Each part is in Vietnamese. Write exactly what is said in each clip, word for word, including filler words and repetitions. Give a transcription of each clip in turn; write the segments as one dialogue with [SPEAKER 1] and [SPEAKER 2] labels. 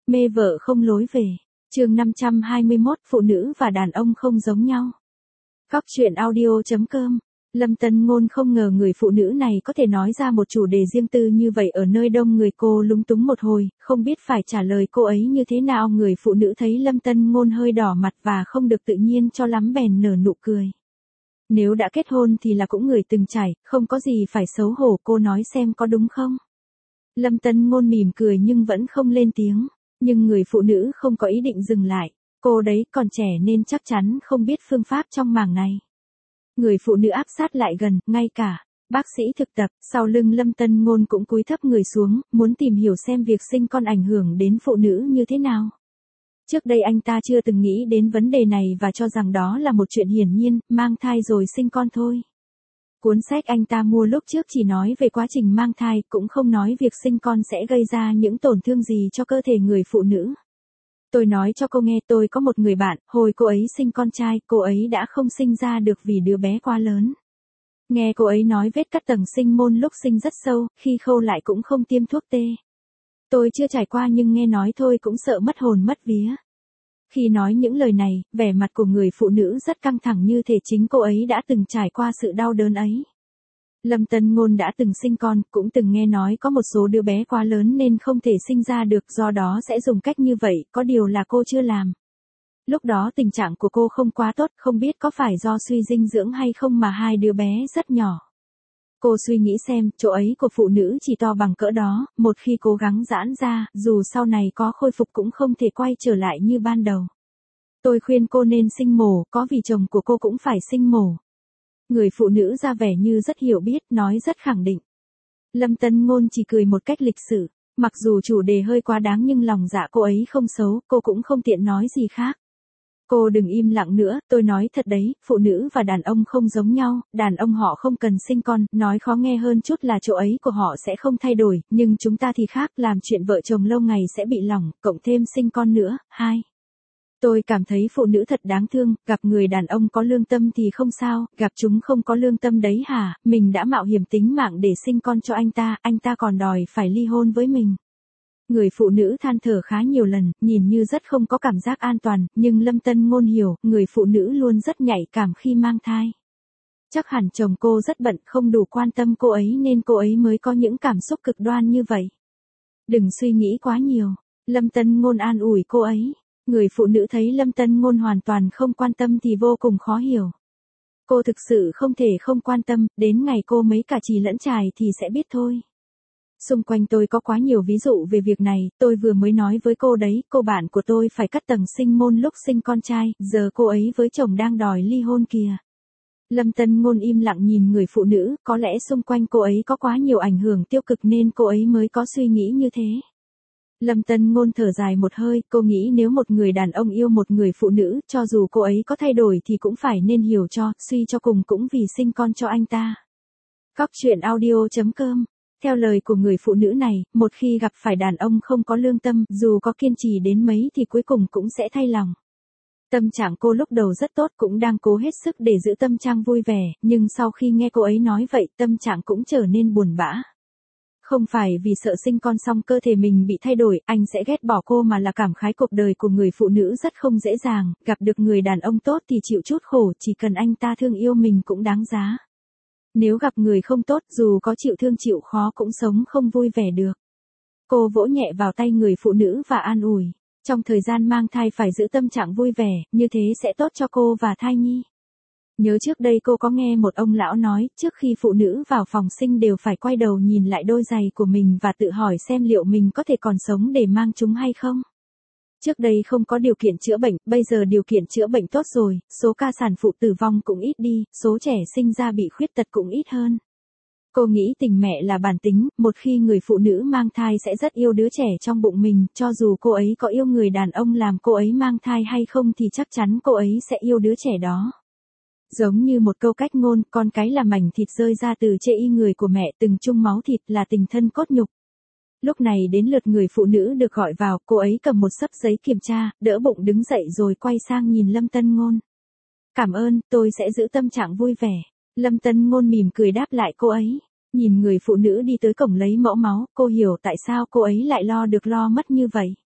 [SPEAKER 1] Mê vợ không lối về. Chương năm trăm hai mươi mốt, phụ nữ và đàn ông không giống nhau. Góc truyện audio chấm com. Lâm Tân Ngôn không ngờ người phụ nữ này có thể nói ra một chủ đề riêng tư như vậy ở nơi đông người, cô lúng túng một hồi, không biết phải trả lời cô ấy như thế nào. Người phụ nữ thấy Lâm Tân Ngôn hơi đỏ mặt và không được tự nhiên cho lắm bèn nở nụ cười. Nếu đã kết hôn thì là cũng người từng trải, không có gì phải xấu hổ, cô nói xem có đúng không? Lâm Tân Ngôn mỉm cười nhưng vẫn không lên tiếng. Nhưng người phụ nữ không có ý định dừng lại, cô đấy còn trẻ nên chắc chắn không biết phương pháp trong mảng này. Người phụ nữ áp sát lại gần, ngay cả bác sĩ thực tập sau lưng Lâm Tân Ngôn cũng cúi thấp người xuống, muốn tìm hiểu xem việc sinh con ảnh hưởng đến phụ nữ như thế nào. Trước đây anh ta chưa từng nghĩ đến vấn đề này và cho rằng đó là một chuyện hiển nhiên, mang thai rồi sinh con thôi. Cuốn sách anh ta mua lúc trước chỉ nói về quá trình mang thai, cũng không nói việc sinh con sẽ gây ra những tổn thương gì cho cơ thể người phụ nữ. Tôi nói cho cô nghe, tôi có một người bạn, hồi cô ấy sinh con trai, cô ấy đã không sinh ra được vì đứa bé quá lớn. Nghe cô ấy nói vết cắt tầng sinh môn lúc sinh rất sâu, khi khâu lại cũng không tiêm thuốc tê. Tôi chưa trải qua nhưng nghe nói thôi cũng sợ mất hồn mất vía. Khi nói những lời này, vẻ mặt của người phụ nữ rất căng thẳng như thể chính cô ấy đã từng trải qua sự đau đớn ấy. Lâm Tân Ngôn đã từng sinh con, cũng từng nghe nói có một số đứa bé quá lớn nên không thể sinh ra được, do đó sẽ dùng cách như vậy, có điều là cô chưa làm. Lúc đó tình trạng của cô không quá tốt, không biết có phải do suy dinh dưỡng hay không mà hai đứa bé rất nhỏ. Cô suy nghĩ xem, chỗ ấy của phụ nữ chỉ to bằng cỡ đó, một khi cố gắng giãn ra, dù sau này có khôi phục cũng không thể quay trở lại như ban đầu. Tôi khuyên cô nên sinh mổ, có vì chồng của cô cũng phải sinh mổ. Người phụ nữ ra vẻ như rất hiểu biết, nói rất khẳng định. Lâm Tân Ngôn chỉ cười một cách lịch sự, mặc dù chủ đề hơi quá đáng nhưng lòng dạ cô ấy không xấu, cô cũng không tiện nói gì khác. Cô đừng im lặng nữa, tôi nói thật đấy, phụ nữ và đàn ông không giống nhau, đàn ông họ không cần sinh con, nói khó nghe hơn chút là chỗ ấy của họ sẽ không thay đổi, nhưng chúng ta thì khác, làm chuyện vợ chồng lâu ngày sẽ bị lỏng, cộng thêm sinh con nữa. Hai. Tôi cảm thấy phụ nữ thật đáng thương, gặp người đàn ông có lương tâm thì không sao, gặp chúng không có lương tâm đấy hả, mình đã mạo hiểm tính mạng để sinh con cho anh ta, anh ta còn đòi phải ly hôn với mình. Người phụ nữ than thở khá nhiều lần, nhìn như rất không có cảm giác an toàn, nhưng Lâm Tân Ngôn hiểu, người phụ nữ luôn rất nhạy cảm khi mang thai. Chắc hẳn chồng cô rất bận, không đủ quan tâm cô ấy nên cô ấy mới có những cảm xúc cực đoan như vậy. Đừng suy nghĩ quá nhiều, Lâm Tân Ngôn an ủi cô ấy. Người phụ nữ thấy Lâm Tân Ngôn hoàn toàn không quan tâm thì vô cùng khó hiểu. Cô thực sự không thể không quan tâm, đến ngày cô mấy cả chì lẫn chài thì sẽ biết thôi. Xung quanh tôi có quá nhiều ví dụ về việc này, tôi vừa mới nói với cô đấy, cô bạn của tôi phải cắt tầng sinh môn lúc sinh con trai, giờ cô ấy với chồng đang đòi ly hôn kìa. Lâm Tân Ngôn im lặng nhìn người phụ nữ, có lẽ xung quanh cô ấy có quá nhiều ảnh hưởng tiêu cực nên cô ấy mới có suy nghĩ như thế. Lâm Tân Ngôn thở dài một hơi, cô nghĩ nếu một người đàn ông yêu một người phụ nữ, cho dù cô ấy có thay đổi thì cũng phải nên hiểu cho, suy cho cùng cũng vì sinh con cho anh ta. Góc truyện audio chấm com. Theo lời của người phụ nữ này, một khi gặp phải đàn ông không có lương tâm, dù có kiên trì đến mấy thì cuối cùng cũng sẽ thay lòng. Tâm trạng cô lúc đầu rất tốt, cũng đang cố hết sức để giữ tâm trạng vui vẻ, nhưng sau khi nghe cô ấy nói vậy, tâm trạng cũng trở nên buồn bã. Không phải vì sợ sinh con xong cơ thể mình bị thay đổi, anh sẽ ghét bỏ cô, mà là cảm khái cuộc đời của người phụ nữ rất không dễ dàng, gặp được người đàn ông tốt thì chịu chút khổ, chỉ cần anh ta thương yêu mình cũng đáng giá. Nếu gặp người không tốt, dù có chịu thương chịu khó cũng sống không vui vẻ được. Cô vỗ nhẹ vào tay người phụ nữ và an ủi, trong thời gian mang thai phải giữ tâm trạng vui vẻ, như thế sẽ tốt cho cô và thai nhi. Nhớ trước đây cô có nghe một ông lão nói, trước khi phụ nữ vào phòng sinh đều phải quay đầu nhìn lại đôi giày của mình và tự hỏi xem liệu mình có thể còn sống để mang chúng hay không. Trước đây không có điều kiện chữa bệnh, bây giờ điều kiện chữa bệnh tốt rồi, số ca sản phụ tử vong cũng ít đi, số trẻ sinh ra bị khuyết tật cũng ít hơn. Cô nghĩ tình mẹ là bản tính, một khi người phụ nữ mang thai sẽ rất yêu đứa trẻ trong bụng mình, cho dù cô ấy có yêu người đàn ông làm cô ấy mang thai hay không thì chắc chắn cô ấy sẽ yêu đứa trẻ đó. Giống như một câu cách ngôn, con cái là mảnh thịt rơi ra từ chê y người của mẹ, từng chung máu thịt là tình thân cốt nhục. Lúc này đến lượt người phụ nữ được gọi vào, cô ấy cầm một xấp giấy kiểm tra, đỡ bụng đứng dậy rồi quay sang nhìn Lâm Tân Ngôn. Cảm ơn, tôi sẽ giữ tâm trạng vui vẻ. Lâm Tân Ngôn mỉm cười đáp lại cô ấy. Nhìn người phụ nữ đi tới cổng lấy mẫu máu, cô hiểu tại sao cô ấy lại lo được lo mất như vậy.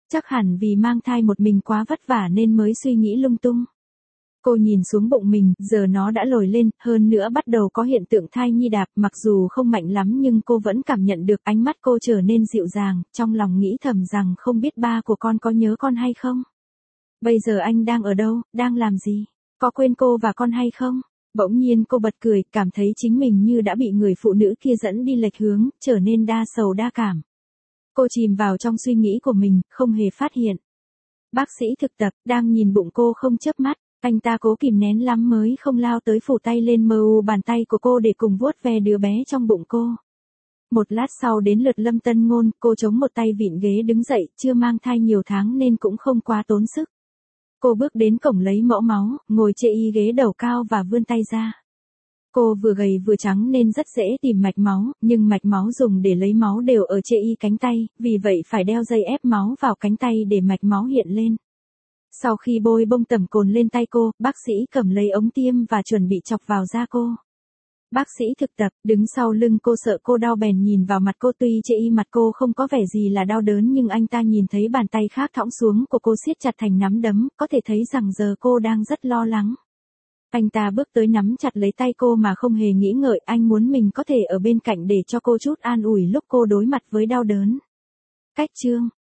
[SPEAKER 1] Chắc hẳn vì mang thai một mình quá vất vả nên mới suy nghĩ lung tung. Cô nhìn xuống bụng mình, giờ nó đã lồi lên, hơn nữa bắt đầu có hiện tượng thai nhi đạp, mặc dù không mạnh lắm nhưng cô vẫn cảm nhận được ánh mắt cô trở nên dịu dàng, trong lòng nghĩ thầm rằng không biết ba của con có nhớ con hay không. Bây giờ anh đang ở đâu, đang làm gì, có quên cô và con hay không? Bỗng nhiên cô bật cười, cảm thấy chính mình như đã bị người phụ nữ kia dẫn đi lệch hướng, trở nên đa sầu đa cảm. Cô chìm vào trong suy nghĩ của mình, không hề phát hiện. Bác sĩ thực tập, đang nhìn bụng cô không chớp mắt, anh ta cố kìm nén lắm mới không lao tới phủ tay lên mờ u bàn tay của cô để cùng vuốt ve đứa bé trong bụng cô. Một lát sau đến lượt Lâm Tân Ngôn, cô chống một tay vịn ghế đứng dậy, chưa mang thai nhiều tháng nên cũng không quá tốn sức. Cô bước đến cổng lấy mẫu máu, ngồi chê y ghế đầu cao và vươn tay ra. Cô vừa gầy vừa trắng nên rất dễ tìm mạch máu, nhưng mạch máu dùng để lấy máu đều ở chê y cánh tay, vì vậy phải đeo dây ép máu vào cánh tay để mạch máu hiện lên. Sau khi bôi bông tẩm cồn lên tay cô, bác sĩ cầm lấy ống tiêm và chuẩn bị chọc vào da cô. Bác sĩ thực tập, đứng sau lưng cô sợ cô đau bèn nhìn vào mặt cô, tuy chê y mặt cô không có vẻ gì là đau đớn nhưng anh ta nhìn thấy bàn tay khác thõng xuống của cô siết chặt thành nắm đấm, có thể thấy rằng giờ cô đang rất lo lắng. Anh ta bước tới nắm chặt lấy tay cô mà không hề nghĩ ngợi, anh muốn mình có thể ở bên cạnh để cho cô chút an ủi lúc cô đối mặt với đau đớn. Cách chương